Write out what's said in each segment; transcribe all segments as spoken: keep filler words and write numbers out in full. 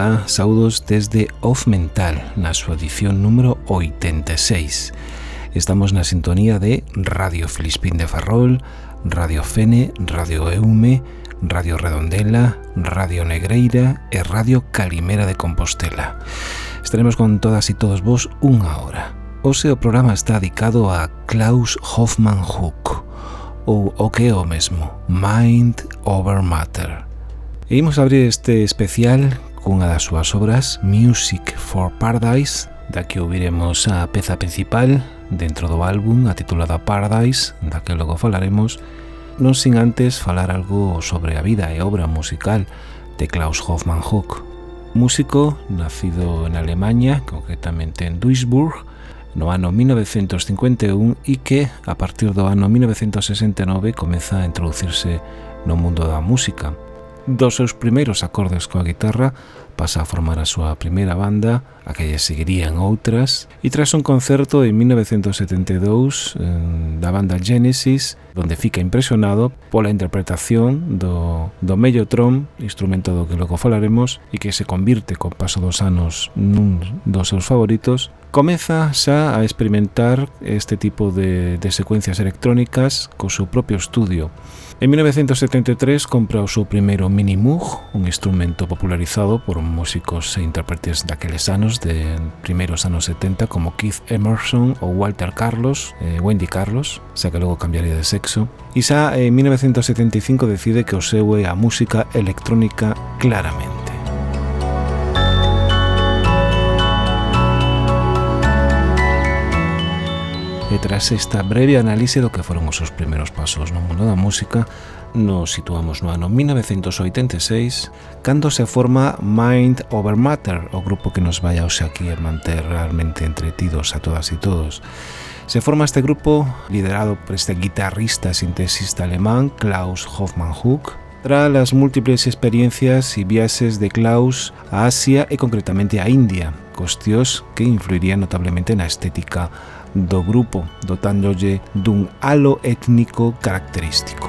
Ola, saudos desde Off Mental, na súa edición número oitenta e seis. Estamos na sintonía de Radio Filispín de Ferrol, Radio Fene, Radio Eume, Radio Redondela, Radio Negreira e Radio Calimera de Compostela. Estaremos con todas e todos vos unha hora. Hoxe o programa está dedicado a Klaus Hoffmann Hook, ou o que é o mesmo, Mind Over Matter. E imos abrir este especial cunha das súas obras, Music for Paradise, da que ouviremos a peza principal dentro do álbum, a titulada Paradise, da que logo falaremos, non sin antes falar algo sobre a vida e obra musical de Klaus Hoffmann Hook, músico nacido en Alemanha, concretamente en Duisburg, no ano mil novecientos cincuenta e un e que, a partir do ano mil novecientos sesenta e nove, comeza a introducirse no mundo da música. Dos seus primeiros acordes coa guitarra pasa a formar a súa primeira banda, a que lle seguirían outras, e tras un concerto en mil novecientos setenta e dous da banda Genesis, donde fica impresionado pola interpretación do, do mellotron, instrumento do que logo falaremos, e que se convirte co paso dos anos nun dos seus favoritos, comeza xa a experimentar este tipo de, de secuencias electrónicas co seu propio estudio. En mil novecientos setenta e tres compra o seu primeiro Mini Moog, un instrumento popularizado por músicos e intérpretes daqueles anos, de primeiros anos setenta, como Keith Emerson ou Walter Carlos, eh, Wendy Carlos, xa que logo cambiaría de sexo. E xa en mil novecientos setenta e cinco decide que o seu é a música electrónica claramente. E tras esta breve análise do que foron os seus primeiros pasos no mundo da música, nos situamos no ano mil novecientos oitenta e seis, cando se forma Mind Over Matter, o grupo que nos vai hoxe aquí a manter realmente entretidos a todas e todos. Se forma este grupo liderado por este guitarrista sintesista alemán, Klaus Hoffmann Hook, tras as múltiples experiencias e viaxes de Klaus a Asia e concretamente a India, cuestións que influirían notablemente na estética do grupo, dotándolle dun halo étnico característico.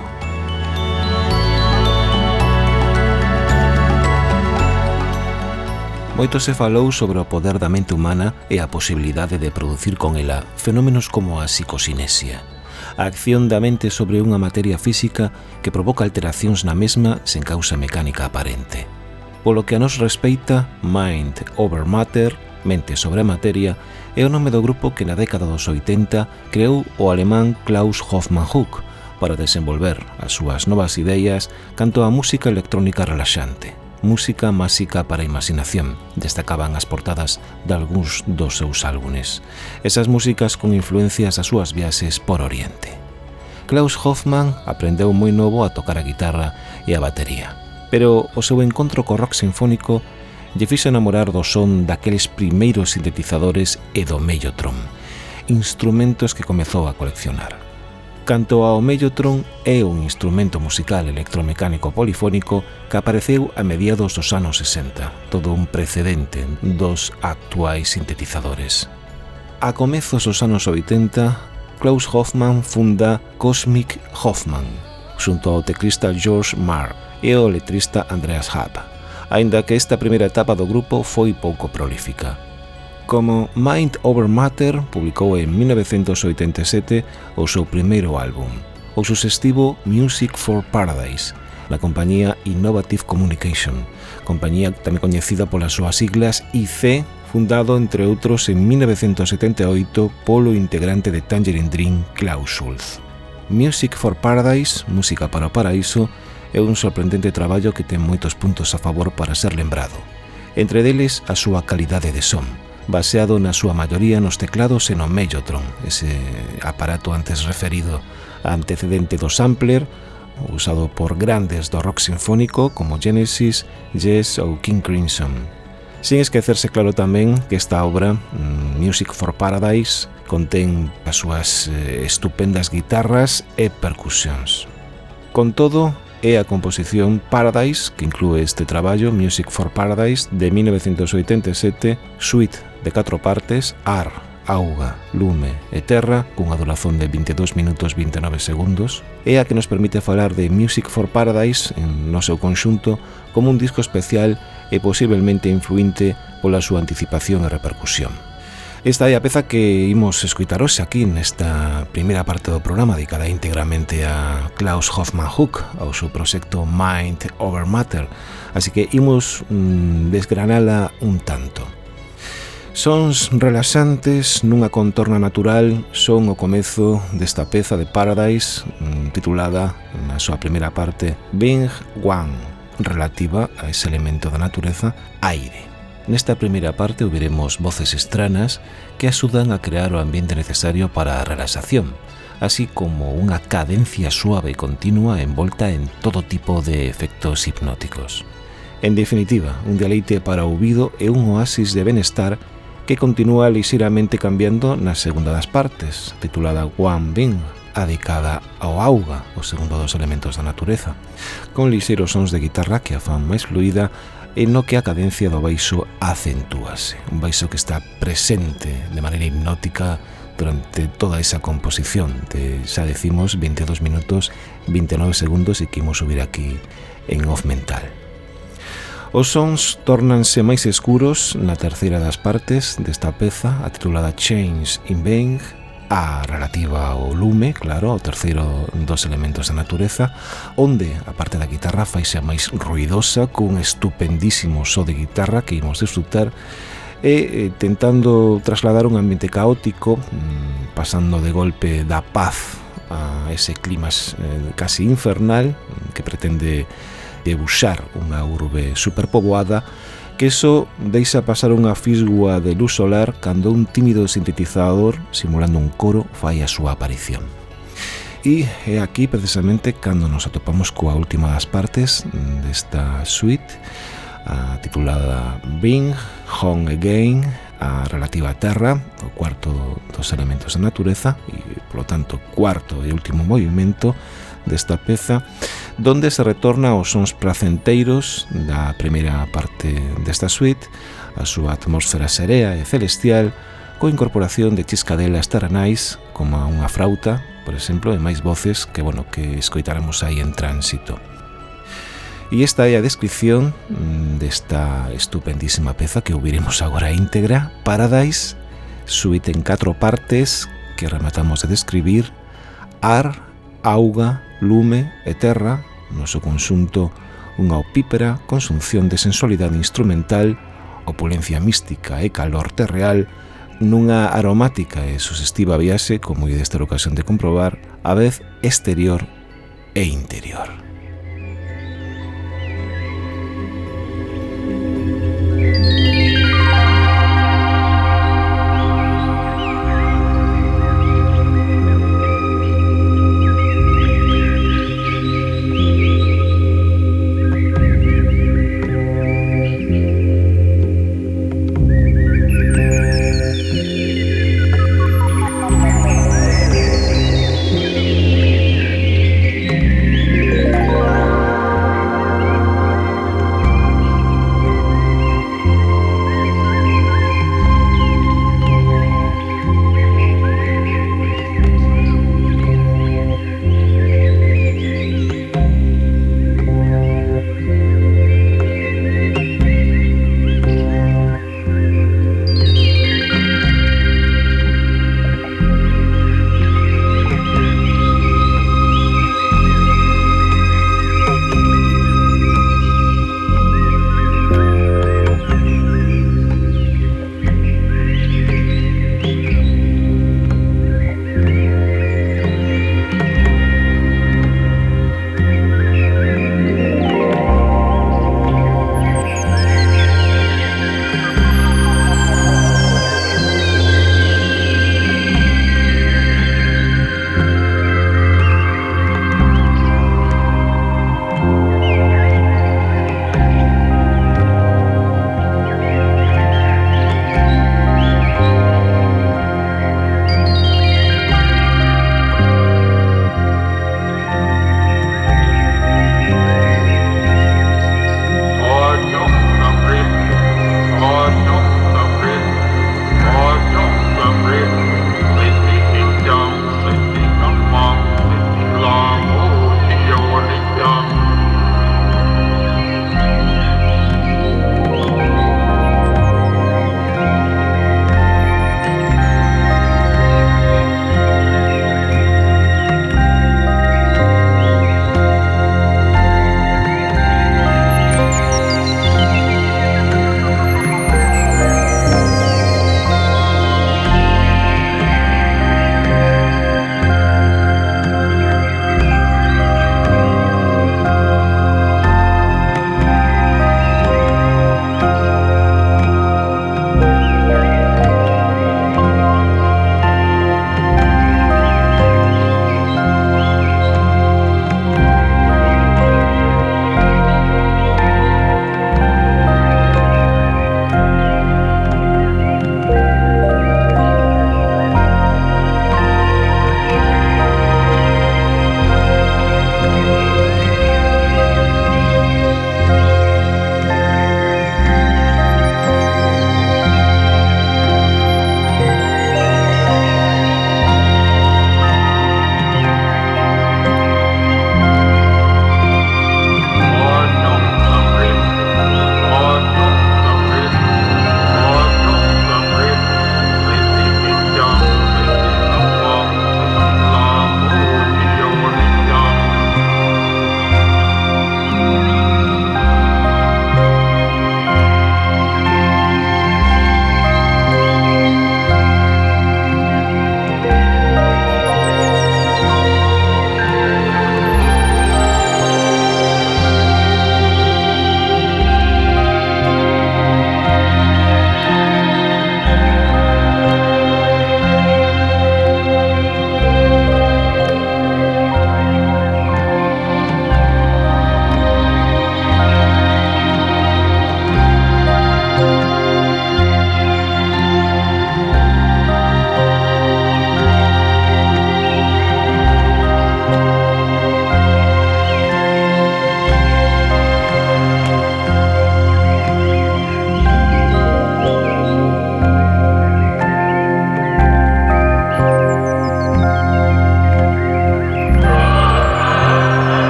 Moito se falou sobre o poder da mente humana e a posibilidade de producir con ela fenómenos como a psicosinesia, a acción da mente sobre unha materia física que provoca alteracións na mesma sen causa mecánica aparente. Polo que a nos respeita, Mind Over Matter, mente sobre a materia, é o nome do grupo que na década dos oitenta creou o alemán Klaus Hoffmann Hook para desenvolver as súas novas ideas canto a música electrónica relaxante, música máxica para a imaginación, destacaban as portadas de algúns dos seus álbumes, esas músicas con influencias das súas viaxes por Oriente. Klaus Hoffmann aprendeu moi novo a tocar a guitarra e a batería, pero o seu encontro co rock sinfónico lle fixo enamorar do son daqueles primeiros sintetizadores e do mellotron, instrumentos que comezou a coleccionar. Canto ao mellotron, é un instrumento musical electromecánico polifónico que apareceu a mediados dos anos sesenta, todo un precedente dos actuais sintetizadores. A comezos dos anos oitenta, Klaus Hoffmann funda Cosmic Hoffmann, xunto ao teclista George Marr e o letrista Andreas Happ, aínda que esta primeira etapa do grupo foi pouco prolífica. Como Mind Over Matter publicou en mil novecientos oitenta e sete o seu primeiro álbum, o sucesivo Music for Paradise, na compañía Innovative Communication, compañía tamén coñecida polas súas siglas I C, fundado, entre outros, en mil novecientos setenta e oito polo integrante de Tangerine Dream, Klaus Schulze. Music for Paradise, música para o paraíso, é un sorprendente traballo que ten moitos puntos a favor para ser lembrado. Entre deles, a súa calidade de son, baseado na súa maioría nos teclados e no mellotron, ese aparato antes referido, antecedente do sampler, usado por grandes do rock sinfónico como Genesis, Yes ou King Crimson. Sin esquecerse claro tamén que esta obra, Music for Paradise, contén as súas estupendas guitarras e percusións. Con todo, é a composición Paradise, que inclúe este traballo, Music for Paradise, de mil novecientos oitenta e sete, suite de catro partes, A R auga, lume e terra, cunha duración de vinte e dous minutos vinte e nove segundos, é a que nos permite falar de Music for Paradise en no seu conxunto como un disco especial e posiblemente influinte pola súa anticipación e repercusión. Esta é a peza que imos escutar hoxe aquí nesta primeira parte do programa dedicada íntegramente a Klaus Hoffmann Hooke, ao seu proxecto Mind Over Matter, así que imos mm, desgranala un tanto. Sons relaxantes nunha contorna natural son o comezo desta peza de Paradise mm, titulada na súa primeira parte Bing Wang, relativa a ese elemento da natureza, aire. Nesta primeira parte ouviremos voces estranas que axudan a crear o ambiente necesario para a relaxación, así como unha cadencia suave e continua envolta en todo tipo de efectos hipnóticos. En definitiva, un deleite para o ouvido e un oasis de benestar que continúa lixeiramente cambiando na segunda das partes, titulada Wang Bing, adicada ao auga, o segundo dos elementos da natureza, con lixeiros sons de guitarra que a fan máis fluida e no que a cadencia do baixo acentúase, un baixo que está presente de maneira hipnótica durante toda esa composición de, xa decimos, vinte e dous minutos vinte e nove segundos e que imos subir aquí en off mental. Os sons tórnanse máis escuros na terceira das partes desta peza, a titulada Change in Being, a relativa ao lume, claro, o terceiro dos elementos da natureza, onde a parte da guitarra faise máis ruidosa, cun estupendísimo so de guitarra que imos disfrutar, e tentando trasladar un ambiente caótico, pasando de golpe da paz a ese clima casi infernal que pretende debuxar unha urbe superpoboada, que iso deixa pasar unha fisgua de luz solar cando un tímido sintetizador simulando un coro fai a súa aparición. E é aquí precisamente cando nos atopamos coa última das partes desta suite, a titulada Bring Home Again, a relativa a terra, o cuarto dos elementos da natureza e, polo tanto, cuarto e último movimento desta peza, donde se retorna aos sons placenteiros da primeira parte desta suite, a súa atmósfera serea e celestial, coa incorporación de chiscadelas terrenais, como unha frauta, por exemplo, e máis voces que, bueno, que escoitáramos aí en tránsito. E esta é a descripción desta estupendísima peza que ouviremos agora íntegra, Paradise, suite en catro partes que rematamos de describir: ar, auga, lume e terra, no seu conxunto unha opípera consunción de sensualidade instrumental, opulencia mística e calor terreal, nunha aromática e sugestiva viaxe, como é desta ocasión de comprobar, a vez exterior e interior. Thank you.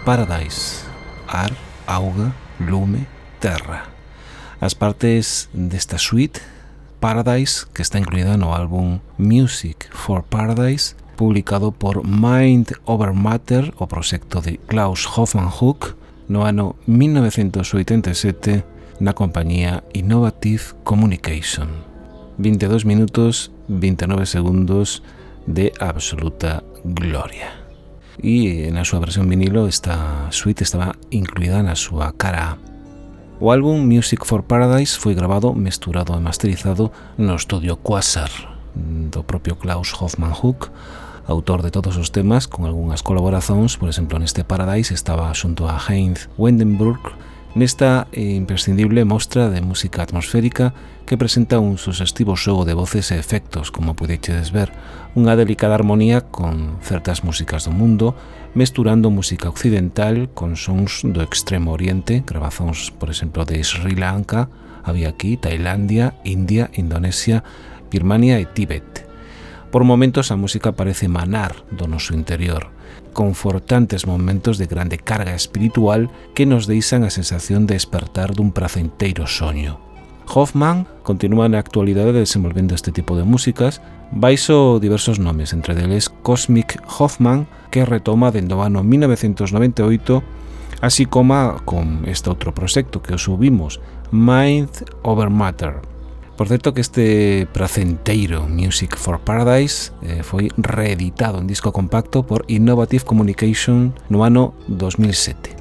Paradise, ar, auga, lume, terra. As partes desta suite Paradise, que está incluída no álbum Music for Paradise, publicado por Mind Over Matter, o proxecto de Klaus Hoffmann Hook, no ano mil novecentos oitenta e sete, na compañía Innovative Communication. vinte e dous minutos, vinte e nove segundos de absoluta gloria. E na súa versión vinilo esta suite estaba incluída na súa cara A. O álbum Music for Paradise foi grabado, mesturado e masterizado no estudio Quasar do propio Klaus Hoffmann Hook, autor de todos os temas, con algunhas colaboracións. Por exemplo, neste Paradise estaba xunto a Heinz Wendenburg, nesta imprescindible mostra de música atmosférica que presenta un suxestivo xogo de voces e efectos, como podedes ver, unha delicada armonía con certas músicas do mundo, mesturando música occidental con sons do extremo oriente, grabazóns, por exemplo, de Sri Lanka, había aquí, Tailandia, India, Indonesia, Birmania e Tíbet. Por momentos a música parece manar do noso interior, confortantes momentos de grande carga espiritual que nos deixan a sensación de despertar dun pracenteiro soño. Hoffmann continúa na actualidade desenvolvendo este tipo de músicas baixo diversos nomes, entre deles Cosmic Hoffmann, que retoma dende o ano mil novecentos noventa e oito, así como con este outro proxecto que os subimos, Mind Over Matter. Por certo que este pracenteiro Music for Paradise eh, foi reeditado en disco compacto por Innovative Communication no ano dos mil sete.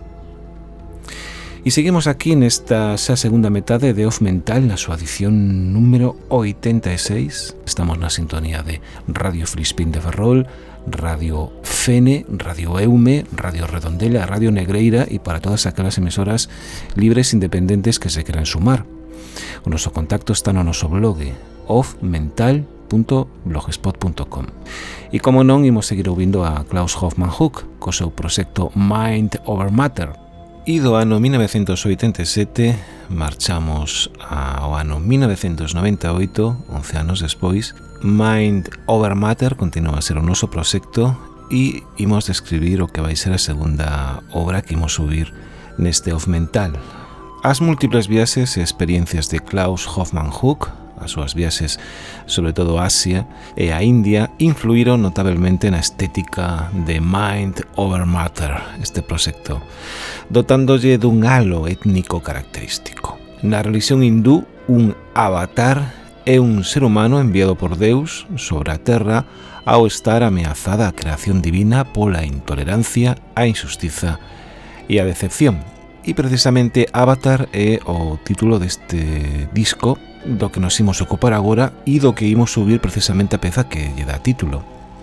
E seguimos aquí nesta xa segunda metade de Off Mental na súa edición número oitenta e seis. Estamos na sintonía de Radio Filispín de Ferrol, Radio Fene, Radio Eume, Radio Redondela, Radio Negreira e para todas aquelas emisoras libres independentes que se queran sumar. O noso contacto está no noso blog off mental punto blogspot punto com. E como non, imos seguir ouvindo a Klaus Hoffmann Hook co seu proxecto Mind Over Matter. E do ano mil novecentos oitenta e sete marchamos ao ano mil novecentos noventa e oito, once anos despois. Mind Over Matter continúa a ser o noso proxecto e imos describir o que vai ser a segunda obra que imos subir neste Off Mental. As múltiples viaxes e experiencias de Klaus Hoffmann Hook, as súas viaxes sobre todo a Asia e a India, influíron notablemente na estética de Mind Over Matter, este proxecto, dotándolle dun halo étnico característico. Na religión hindú, un avatar é un ser humano enviado por Deus sobre a terra ao estar ameazada a creación divina pola intolerancia, a injustiza e a decepción. E precisamente Avatar é o título deste disco do que nos imos ocupar agora e do que imos subir precisamente a peza que lle dá título.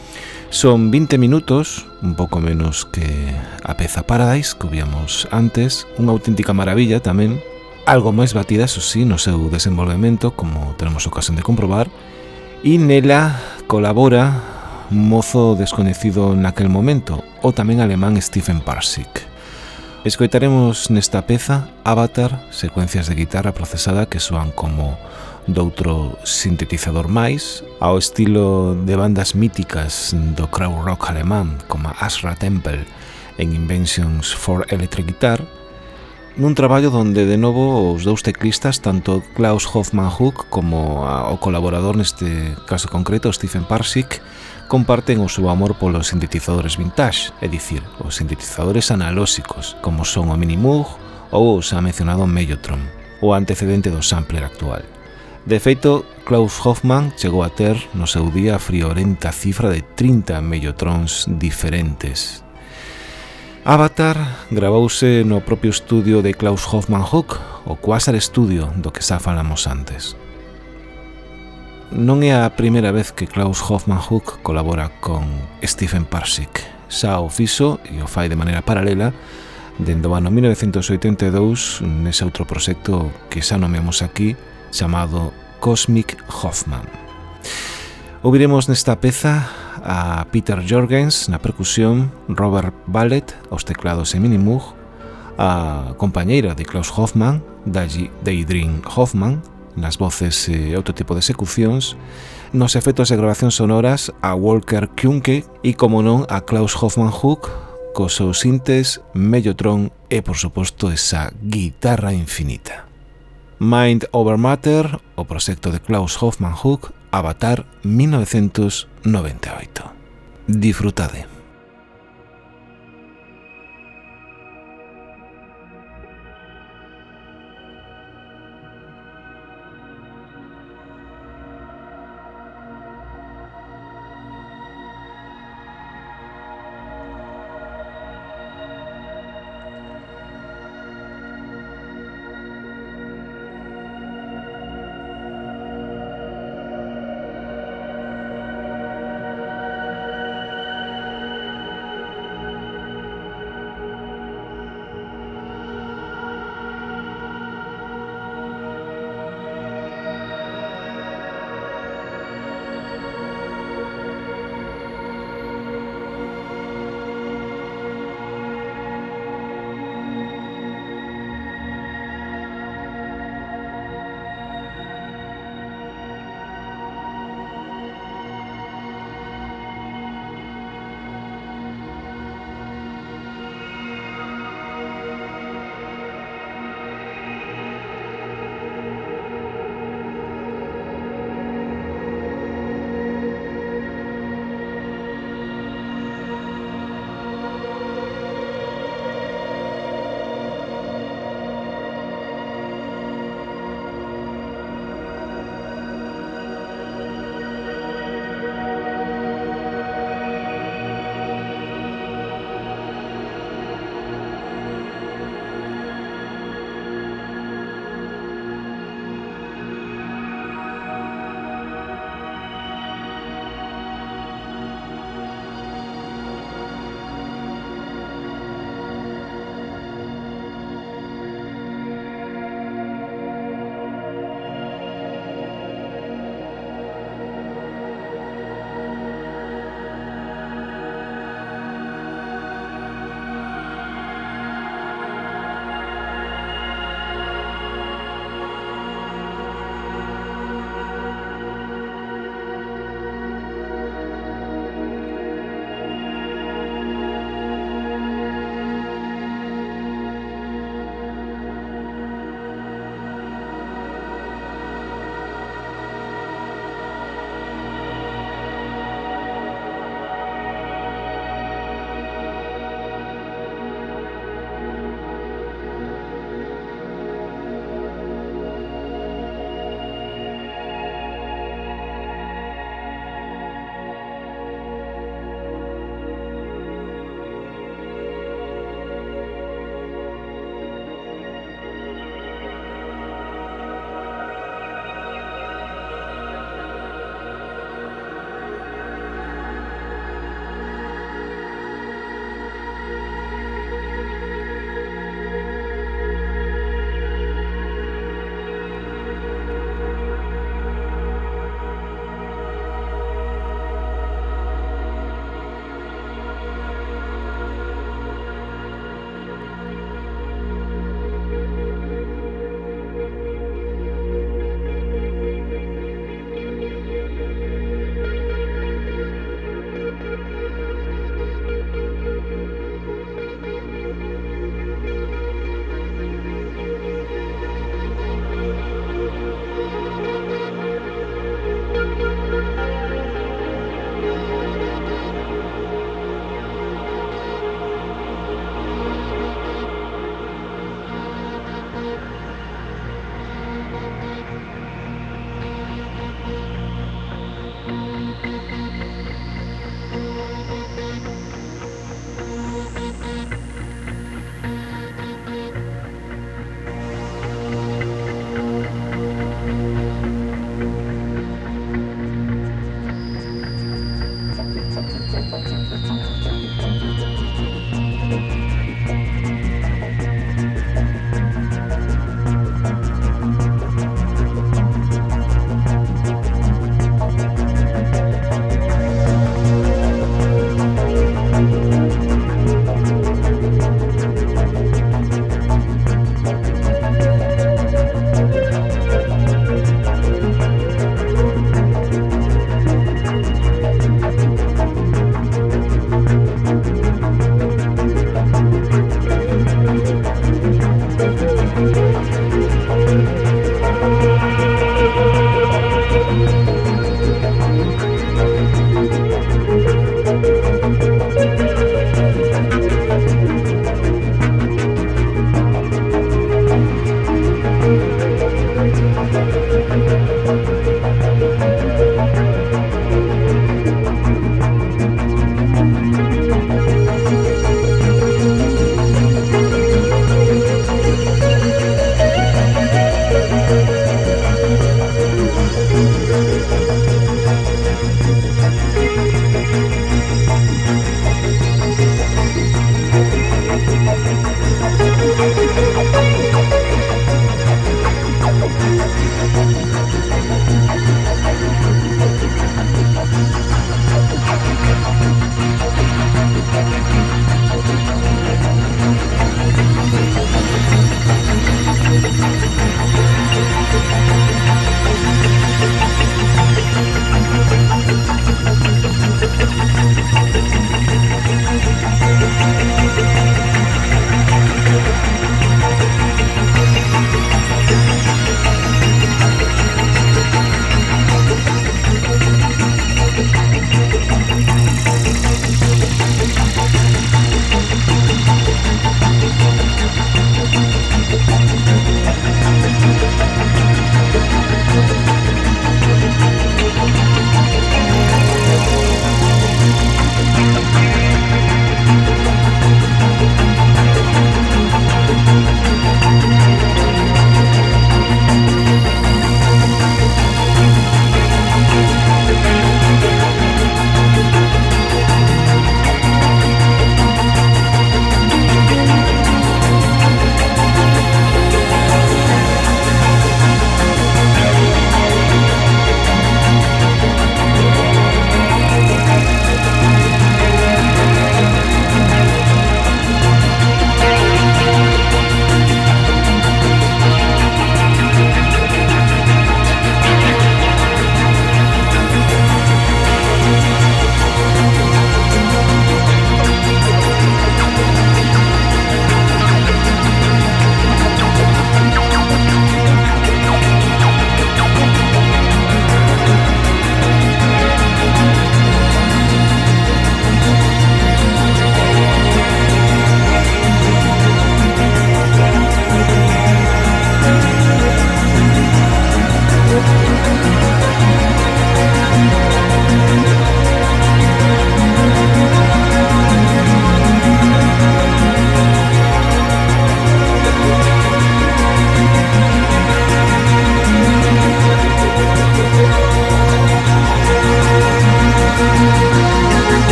Son vinte minutos, un pouco menos que a peza Paradise que víamos antes, unha auténtica maravilla tamén, algo máis batida, eso sí, no seu desenvolvemento, como tenemos ocasión de comprobar, e nela colabora un mozo desconhecido naquel momento, o tamén alemán Stephen Parsik. Escoitaremos nesta peza Avatar, secuencias de guitarra procesada que soan como doutro sintetizador máis, ao estilo de bandas míticas do krautrock alemán como Ashra Temple en Inventions for Electric Guitar, nun traballo donde de novo os dous teclistas, tanto Klaus Hoffmann Hook como o colaborador neste caso concreto, Stephen Parsik, comparten o seu amor polos sintetizadores vintage, é dicir, os sintetizadores analóxicos, como son o Minimoog ou o xa mencionado Mellotron, o antecedente do sampler actual. De feito, Klaus Hoffmann chegou a ter no seu día a friorenta cifra de trinta Mellotrons diferentes. Avatar gravouse no propio estudio de Klaus Hoffmann Hook, o Quasar Studio, do que xa falamos antes. Non é a primeira vez que Klaus Hoffmann Hook colabora con Stephen Parsik. Xa o fixo e o fai de maneira paralela dende o ano mil novecentos oitenta e dous nese outro proxecto que xa nomeamos aquí chamado Cosmic Hoffmann. Ouviremos nesta peza a Peter Jorgens na percusión, Robert Ballet aos teclados e Minimoog, a compañeira de Klaus Hoffmann, Daydream Hoffmann, nas voces e outro tipo de execucións, nos efectos de grabación sonoras a Walker Kuhnke e, como non, a Klaus Hoffmann Hook cos seus sintes, Mellotron e, por suposto, esa guitarra infinita. Mind Over Matter, o proxecto de Klaus Hoffmann Hook, Avatar mil novecentos noventa e oito. Disfrutade.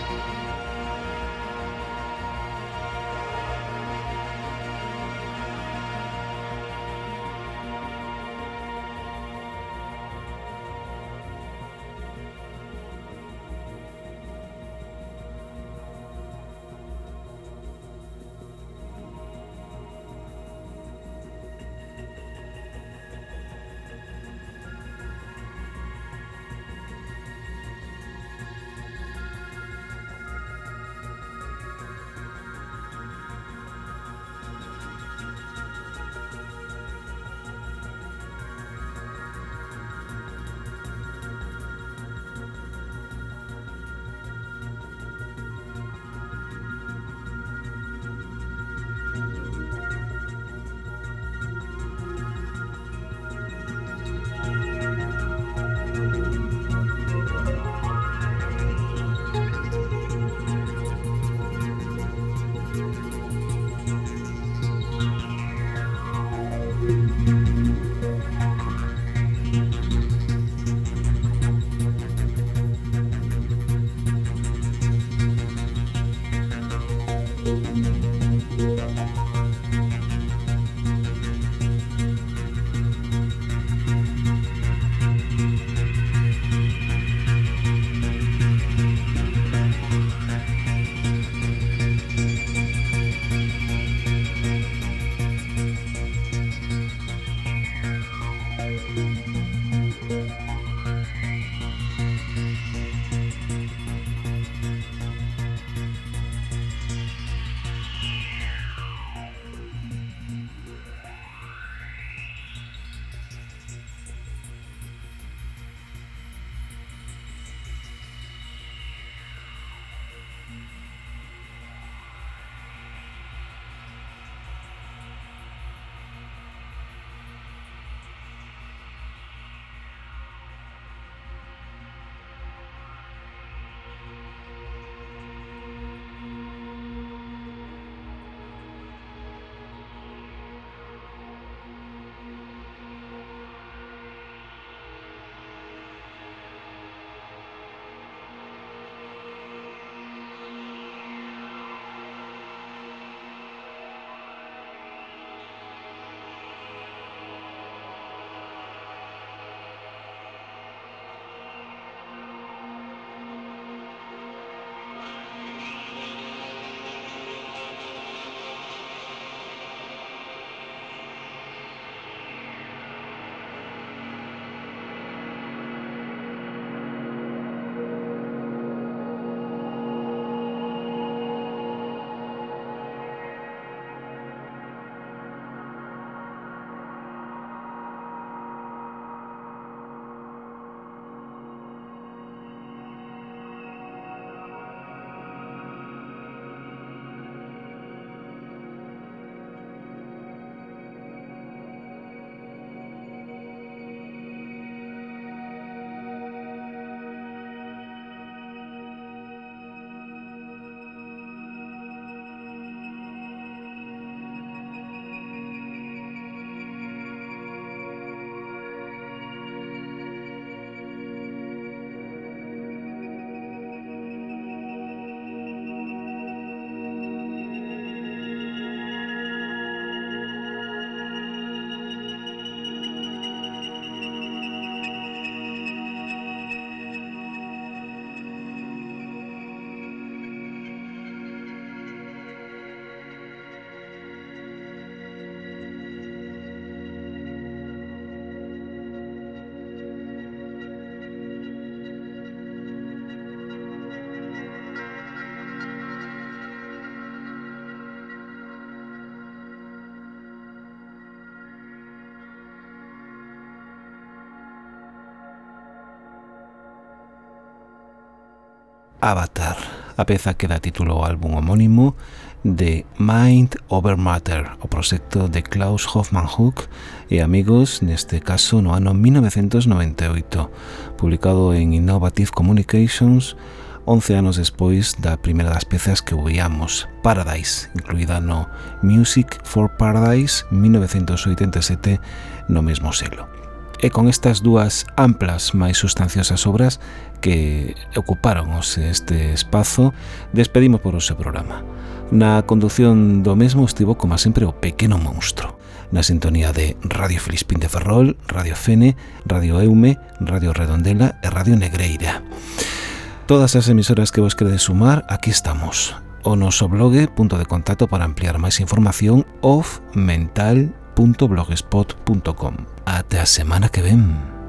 Avatar, a peza que dá título ao álbum homónimo de Mind Over Matter, o proxecto de Klaus Hoffmann-Huck e amigos, neste caso no ano mil novecentos noventa e oito, publicado en Innovative Communications, once anos despois da primeira das pezas que oíamos, Paradise, incluída no Music for Paradise mil novecentos oitenta e sete no mesmo selo. E con estas dúas amplas máis sustanciosas obras que ocuparon este espazo, despedimos por o seu programa. Na condución do mesmo estivo, como sempre, o pequeno monstro. Na sintonía de Radio Filispín de Ferrol, Radio Fene, Radio Eume, Radio Redondela e Radio Negreira. Todas as emisoras que vos queredes sumar, aquí estamos. O noso blog, punto de contacto para ampliar máis información, off mental punto blogspot punto com. Até a semana que ven.